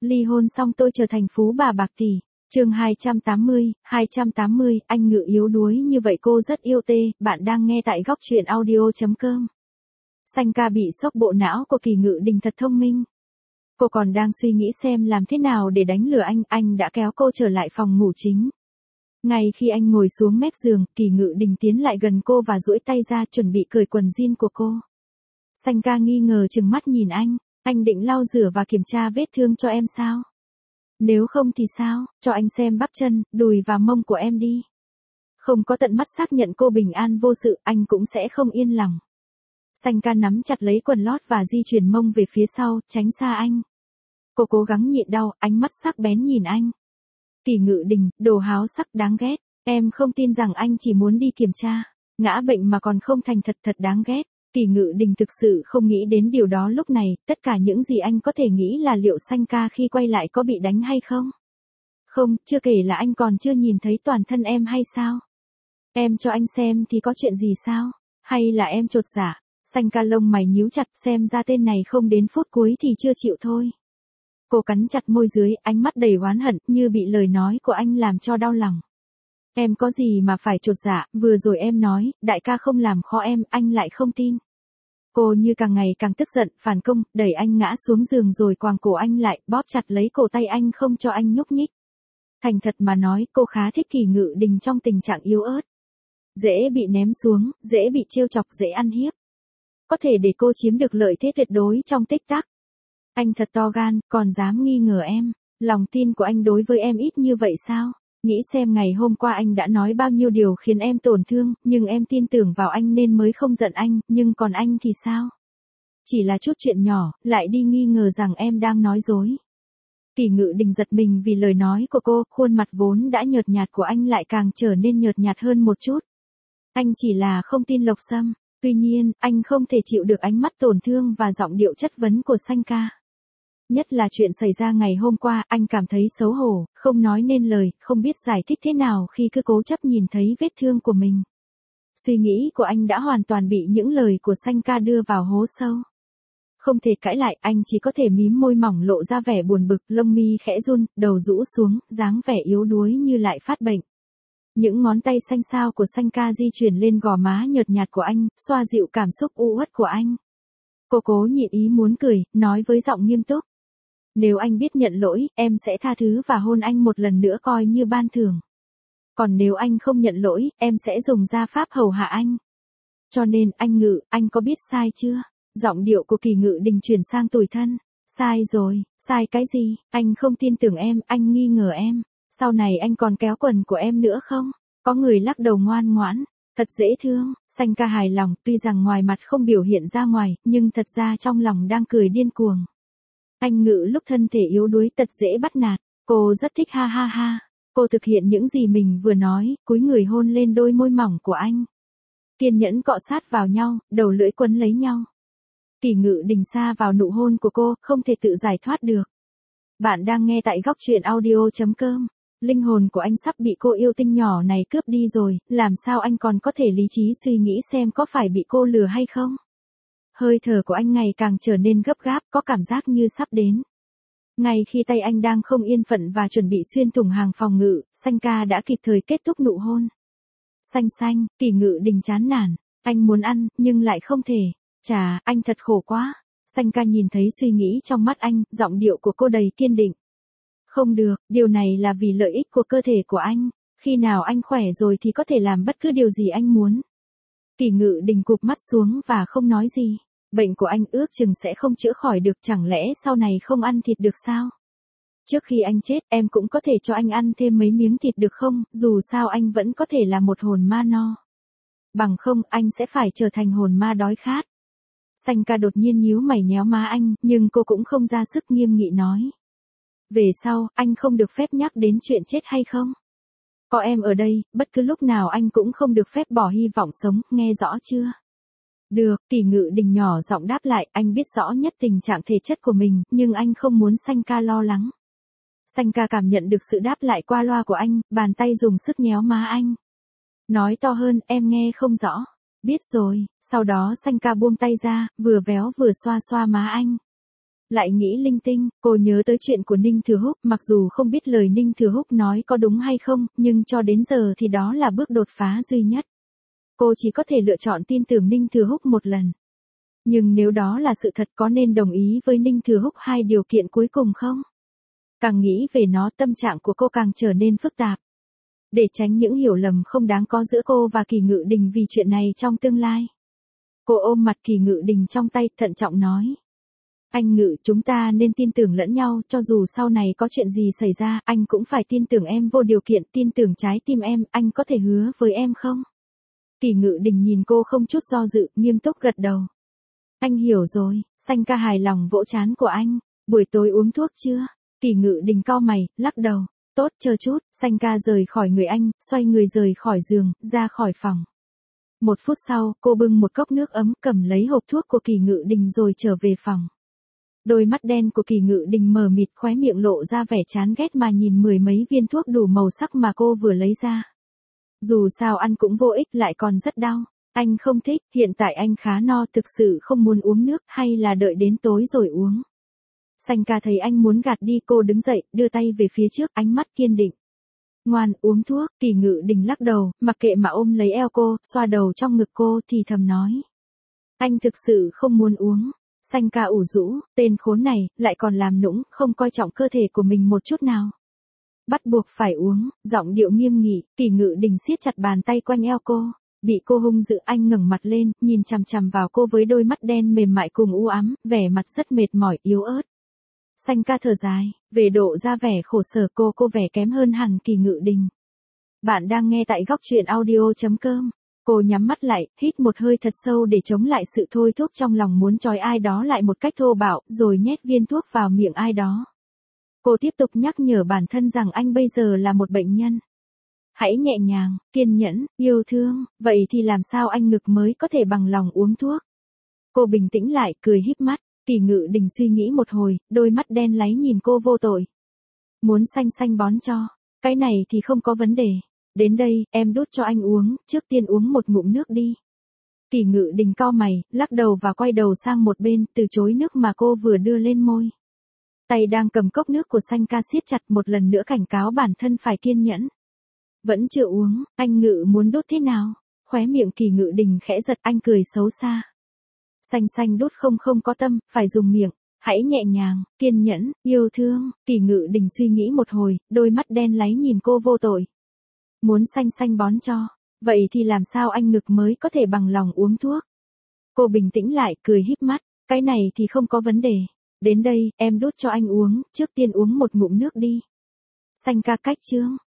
Ly hôn xong tôi trở thành phú bà bạc tỷ. Chương 280, anh Ngự yếu đuối như vậy cô rất yêu tê, bạn đang nghe tại góc truyện audio.com. Sanh ca bị sốc bộ não của Kỳ Ngự Đình thật thông minh. Cô còn đang suy nghĩ xem làm thế nào để đánh lừa anh đã kéo cô trở lại phòng ngủ chính. Ngay khi anh ngồi xuống mép giường, Kỳ Ngự Đình tiến lại gần cô và duỗi tay ra chuẩn bị cởi quần jean của cô. Sanh ca nghi ngờ trừng mắt nhìn anh định lau rửa và kiểm tra vết thương cho em sao? Nếu không thì sao, cho anh xem bắp chân, đùi và mông của em đi. Không có tận mắt xác nhận cô bình an vô sự, anh cũng sẽ không yên lòng. Sanh ca nắm chặt lấy quần lót và di chuyển mông về phía sau, tránh xa anh. Cô cố gắng nhịn đau, ánh mắt sắc bén nhìn anh. Kỳ Ngự Đình, đồ háo sắc đáng ghét, em không tin rằng anh chỉ muốn đi kiểm tra, ngã bệnh mà còn không thành thật đáng ghét. Kỳ Ngự Đình thực sự không nghĩ đến điều đó lúc này, tất cả những gì anh có thể nghĩ là liệu Sanh ca khi quay lại có bị đánh hay không? Không, chưa kể là anh còn chưa nhìn thấy toàn thân em hay sao? Em cho anh xem thì có chuyện gì sao? Hay là em chột dạ? Sanh ca lông mày nhíu chặt, xem ra tên này không đến phút cuối thì chưa chịu thôi. Cô cắn chặt môi dưới, ánh mắt đầy oán hận, như bị lời nói của anh làm cho đau lòng. Em có gì mà phải chột dạ, vừa rồi em nói, đại ca không làm khó em, anh lại không tin. Cô như càng ngày càng tức giận, phản công, đẩy anh ngã xuống giường rồi quàng cổ anh lại, bóp chặt lấy cổ tay anh không cho anh nhúc nhích. Thành thật mà nói, cô khá thích Kỳ Ngự Đình trong tình trạng yếu ớt. Dễ bị ném xuống, dễ bị trêu chọc, dễ ăn hiếp. Có thể để cô chiếm được lợi thế tuyệt đối trong tích tắc. Anh thật to gan, còn dám nghi ngờ em. Lòng tin của anh đối với em ít như vậy sao? Nghĩ xem ngày hôm qua anh đã nói bao nhiêu điều khiến em tổn thương, nhưng em tin tưởng vào anh nên mới không giận anh, nhưng còn anh thì sao? Chỉ là chút chuyện nhỏ, lại đi nghi ngờ rằng em đang nói dối. Kỳ Ngự Đình giật mình vì lời nói của cô, khuôn mặt vốn đã nhợt nhạt của anh lại càng trở nên nhợt nhạt hơn một chút. Anh chỉ là không tin Lộc Sâm, tuy nhiên, anh không thể chịu được ánh mắt tổn thương và giọng điệu chất vấn của Sanh ca. Nhất là chuyện xảy ra ngày hôm qua, anh cảm thấy xấu hổ, không nói nên lời, không biết giải thích thế nào khi cứ cố chấp nhìn thấy vết thương của mình. Suy nghĩ của anh đã hoàn toàn bị những lời của Sanh ca đưa vào hố sâu. Không thể cãi lại, anh chỉ có thể mím môi mỏng lộ ra vẻ buồn bực, lông mi khẽ run, đầu rũ xuống, dáng vẻ yếu đuối như lại phát bệnh. Những ngón tay xanh xao của Sanh ca di chuyển lên gò má nhợt nhạt của anh, xoa dịu cảm xúc u uất của anh. Cô cố nhịn ý muốn cười, nói với giọng nghiêm túc. Nếu anh biết nhận lỗi, em sẽ tha thứ và hôn anh một lần nữa coi như ban thưởng. Còn nếu anh không nhận lỗi, em sẽ dùng gia pháp hầu hạ anh. Cho nên, anh Ngự, anh có biết sai chưa? Giọng điệu của Kỳ Ngự Đình chuyển sang tủi thân. Sai rồi, sai cái gì? Anh không tin tưởng em, anh nghi ngờ em. Sau này anh còn kéo quần của em nữa không? Có người lắc đầu ngoan ngoãn. Thật dễ thương, Sanh ca hài lòng, tuy rằng ngoài mặt không biểu hiện ra ngoài, nhưng thật ra trong lòng đang cười điên cuồng. Anh Ngự lúc thân thể yếu đuối tật dễ bắt nạt, cô rất thích ha ha ha. Cô thực hiện những gì mình vừa nói, cúi người hôn lên đôi môi mỏng của anh. Kiên nhẫn cọ sát vào nhau, đầu lưỡi quấn lấy nhau. Kỳ Ngự Đình sa vào nụ hôn của cô, không thể tự giải thoát được. Bạn đang nghe tại góc truyện audio.com. Linh hồn của anh sắp bị cô yêu tinh nhỏ này cướp đi rồi, làm sao anh còn có thể lý trí suy nghĩ xem có phải bị cô lừa hay không? Hơi thở của anh ngày càng trở nên gấp gáp, có cảm giác như sắp đến. Ngay khi tay anh đang không yên phận và chuẩn bị xuyên thủng hàng phòng ngự, Sanh ca đã kịp thời kết thúc nụ hôn. Sanh, Kỳ Ngự Đình chán nản, anh muốn ăn, nhưng lại không thể. Chà, anh thật khổ quá. Sanh ca nhìn thấy suy nghĩ trong mắt anh, giọng điệu của cô đầy kiên định. Không được, điều này là vì lợi ích của cơ thể của anh. Khi nào anh khỏe rồi thì có thể làm bất cứ điều gì anh muốn. Kỳ Ngự Đình cụp mắt xuống và không nói gì. Bệnh của anh ước chừng sẽ không chữa khỏi được, chẳng lẽ sau này không ăn thịt được sao? Trước khi anh chết, em cũng có thể cho anh ăn thêm mấy miếng thịt được không, dù sao anh vẫn có thể là một hồn ma no. Bằng không, anh sẽ phải trở thành hồn ma đói khát. Sanh ca đột nhiên nhíu mày nhéo má anh, nhưng cô cũng không ra sức nghiêm nghị nói. Về sau, anh không được phép nhắc đến chuyện chết hay không? Có em ở đây, bất cứ lúc nào anh cũng không được phép bỏ hy vọng sống, nghe rõ chưa? Được, Kỳ Ngự Đình nhỏ giọng đáp lại, anh biết rõ nhất tình trạng thể chất của mình, nhưng anh không muốn Sanh ca lo lắng. Sanh ca cảm nhận được sự đáp lại qua loa của anh, bàn tay dùng sức nhéo má anh. Nói to hơn, em nghe không rõ. Biết rồi, sau đó Sanh ca buông tay ra, vừa véo vừa xoa xoa má anh. lại nghĩ linh tinh, cô nhớ tới chuyện của Ninh Thừa Húc, mặc dù không biết lời Ninh Thừa Húc nói có đúng hay không, nhưng cho đến giờ thì đó là bước đột phá duy nhất. Cô chỉ có thể lựa chọn tin tưởng Ninh Thừa Húc một lần. Nhưng nếu đó là sự thật, có nên đồng ý với Ninh Thừa Húc hai điều kiện cuối cùng không? Càng nghĩ về nó, tâm trạng của cô càng trở nên phức tạp. Để tránh những hiểu lầm không đáng có giữa cô và Kỳ Ngự Đình vì chuyện này trong tương lai, cô ôm mặt Kỳ Ngự Đình trong tay, thận trọng nói. Anh Ngự, chúng ta nên tin tưởng lẫn nhau, cho dù sau này có chuyện gì xảy ra, anh cũng phải tin tưởng em vô điều kiện, tin tưởng trái tim em, anh có thể hứa với em không? Kỳ Ngự Đình nhìn cô không chút do dự, nghiêm túc gật đầu. Anh hiểu rồi, Sanh ca hài lòng vỗ trán của anh. Buổi tối uống thuốc chưa? Kỳ Ngự Đình cau mày, lắc đầu. Tốt, chờ chút. Sanh ca rời khỏi người anh, xoay người rời khỏi giường, ra khỏi phòng. 1 phút sau, cô bưng một cốc nước ấm, cầm lấy hộp thuốc của Kỳ Ngự Đình rồi trở về phòng. Đôi mắt đen của Kỳ Ngự Đình mờ mịt, khóe miệng lộ ra vẻ chán ghét mà nhìn 10 mấy viên thuốc đủ màu sắc mà cô vừa lấy ra. Dù sao ăn cũng vô ích, lại còn rất đau. Anh không thích, hiện tại anh khá no, thực sự không muốn uống nước, hay là đợi đến tối rồi uống. Sanh ca thấy anh muốn gạt đi, cô đứng dậy, đưa tay về phía trước, ánh mắt kiên định. Ngoan, uống thuốc. Kỳ Ngự Đình lắc đầu, mặc kệ mà ôm lấy eo cô, xoa đầu trong ngực cô, thì thầm nói. Anh thực sự không muốn uống. Sanh ca ủ rũ, tên khốn này, lại còn làm nũng, không coi trọng cơ thể của mình một chút nào. Bắt buộc phải uống, giọng điệu nghiêm nghị. Kỳ Ngự Đình siết chặt bàn tay quanh eo cô. Bị cô hung dữ, anh ngẩng mặt lên, nhìn chằm chằm vào cô với đôi mắt đen mềm mại cùng u ám, vẻ mặt rất mệt mỏi, yếu ớt. Sanh ca thở dài, về độ ra vẻ khổ sở cô vẻ kém hơn hẳn Kỳ Ngự Đình. Bạn đang nghe tại góc truyện audio.com. Cô nhắm mắt lại, hít một hơi thật sâu để chống lại sự thôi thúc trong lòng muốn trói ai đó lại một cách thô bạo, rồi nhét viên thuốc vào miệng ai đó. Cô tiếp tục nhắc nhở bản thân rằng anh bây giờ là một bệnh nhân. Hãy nhẹ nhàng, kiên nhẫn, yêu thương, vậy thì làm sao anh Ngực mới có thể bằng lòng uống thuốc. Cô bình tĩnh lại, cười híp mắt. Kỳ Ngự Đình suy nghĩ một hồi, đôi mắt đen láy nhìn cô vô tội. Muốn Sanh bón cho, cái này thì không có vấn đề. Đến đây, em đút cho anh uống, trước tiên uống một ngụm nước đi. Kỳ Ngự Đình cau mày, lắc đầu và quay đầu sang một bên, từ chối nước mà cô vừa đưa lên môi. Tay đang cầm cốc nước của Sanh ca siết chặt, một lần nữa cảnh cáo bản thân phải kiên nhẫn. Vẫn chưa uống, anh Ngự muốn đút thế nào? Khóe miệng Kỳ Ngự Đình khẽ giật, anh cười xấu xa. Sanh đút không có tâm, phải dùng miệng. Hãy nhẹ nhàng, kiên nhẫn, yêu thương. Kỳ Ngự Đình suy nghĩ một hồi, đôi mắt đen láy nhìn cô vô tội. Muốn Sanh bón cho, vậy thì làm sao anh Ngực mới có thể bằng lòng uống thuốc? Cô bình tĩnh lại, cười híp mắt. Cái này thì không có vấn đề. Đến đây, em đút cho anh uống, trước tiên uống một ngụm nước đi. Sanh ca cách chương.